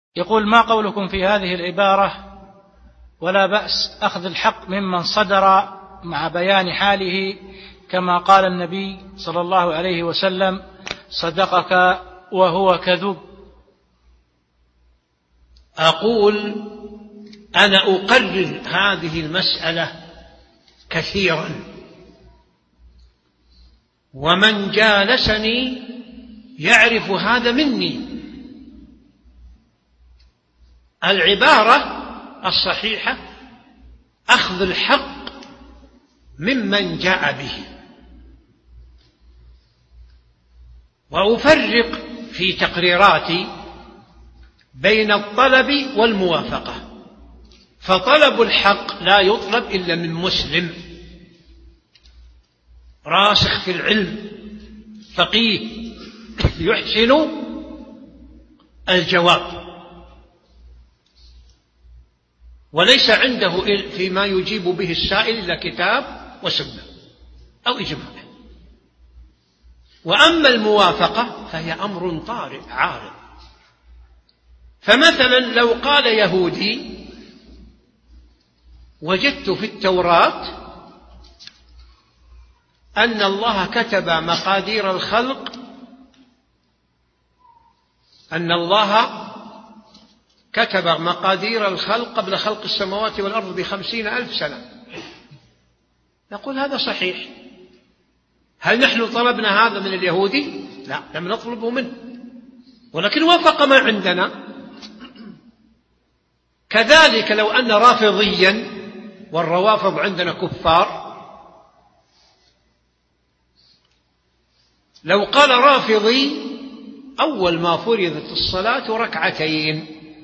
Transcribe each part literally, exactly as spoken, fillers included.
يقول: ما قولكم في هذه العبارة: ولا بأس أخذ الحق ممن صدر مع بيان حاله، كما قال النبي صلى الله عليه وسلم: صدقك وهو كذوب. أقول: أنا أقرر هذه المسألة كثيرا، ومن جالسني يعرف هذا مني. العبارة الصحيحة أخذ الحق ممن جاء به، وأفرق في تقريراتي بين الطلب والموافقة. فطلب الحق لا يطلب إلا من مسلم راسخ في العلم، فقيه يحسن الجواب، وليس عنده فيما يجيب به السائل إلا كتاب وسنة أو إجماع. وأما الموافقة فهي أمر طارئ عارض. فمثلا لو قال يهودي: وجدت في التوراة أن الله كتب مقادير الخلق، أن الله كتب مقادير الخلق قبل خلق السماوات والأرض بخمسين ألف سنة، نقول هذا صحيح. هل نحن طلبنا هذا من اليهودي؟ لا، لم نطلبه منه، ولكن وافق ما عندنا. كذلك لو أن رافضيا، والروافض عندنا كفار، لو قال رافضي: أول ما فرضت الصلاة ركعتين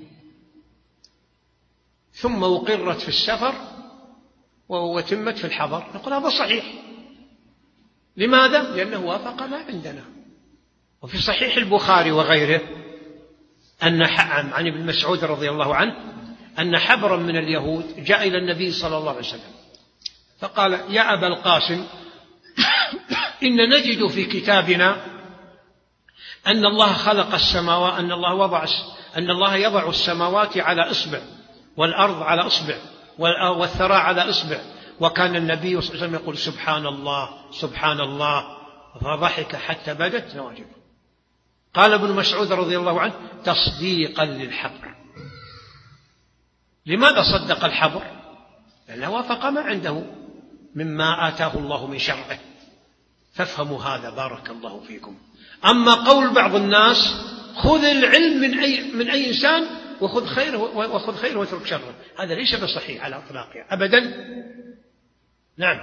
ثم أقرت في السفر وتمت في الحضر، نقول هذا صحيح. لماذا؟ لأنه وافق ما عندنا. وفي صحيح البخاري وغيره أن عن ابن مسعود رضي الله عنه أن حبرا من اليهود جاء إلى النبي صلى الله عليه وسلم فقال: يا أبا القاسم، إن نجد في كتابنا أن الله خلق السماوات، أن الله وضع أن الله يضع السماوات على إصبع والأرض على إصبع والثرى على إصبع، وكان النبي صلى الله عليه وسلم يقول: سبحان الله سبحان الله، فضحك حتى بدت نواجذه. قال ابن مسعود رضي الله عنه: تصديقا للحبر. لماذا صدق الحبر؟ لأنه وافق ما عنده مما آتاه الله من شرعه. فافهموا هذا، بارك الله فيكم. أما قول بعض الناس: خذ العلم من أي, من أي إنسان وخذ خيره وخذ خيره واترك شره، هذا ليس بصحيح على إطلاقه أبدا. نعم،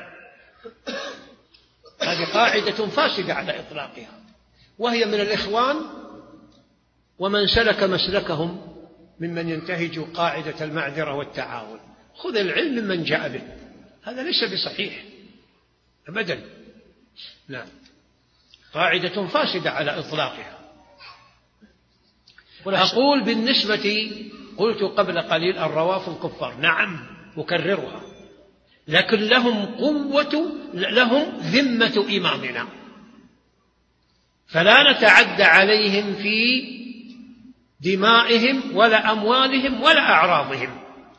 هذه قاعدة فاسدة على إطلاقها، وهي من الإخوان ومن سلك مسلكهم ممن ينتهج قاعدة المعذرة والتعاون. خذ العلم ممن جاء به، هذا ليس بصحيح أبدا. نعم، قاعدة فاسدة على إطلاقها. أقول بالنسبة، قلت قبل قليل الروافض كفار، نعم أكررها، لكن لهم قوة، لهم ذمة إمامنا، فلا نتعدى عليهم في دمائهم ولا أموالهم ولا أعراضهم.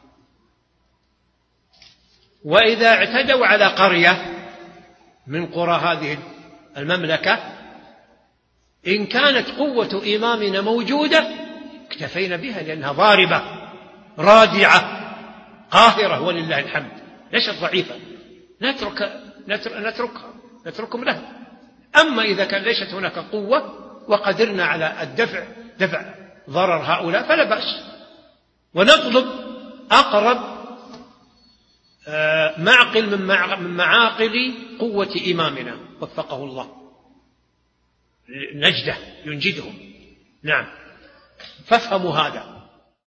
وإذا اعتدوا على قرية من قرى هذه المملكة، إن كانت قوة إمامنا موجودة اكتفينا بها، لأنها ضاربة رادعة قاهرة ولله الحمد، ليست ضعيفة، نترك نتركها نتركهم لها. أما إذا كان ليست هناك قوة وقدرنا على الدفع دفع ضرر هؤلاء فلا بأس، ونطلب أقرب معقل من معاقل قوة إمامنا وفقه الله، نجده ينجدهم. نعم، فافهموا هذا.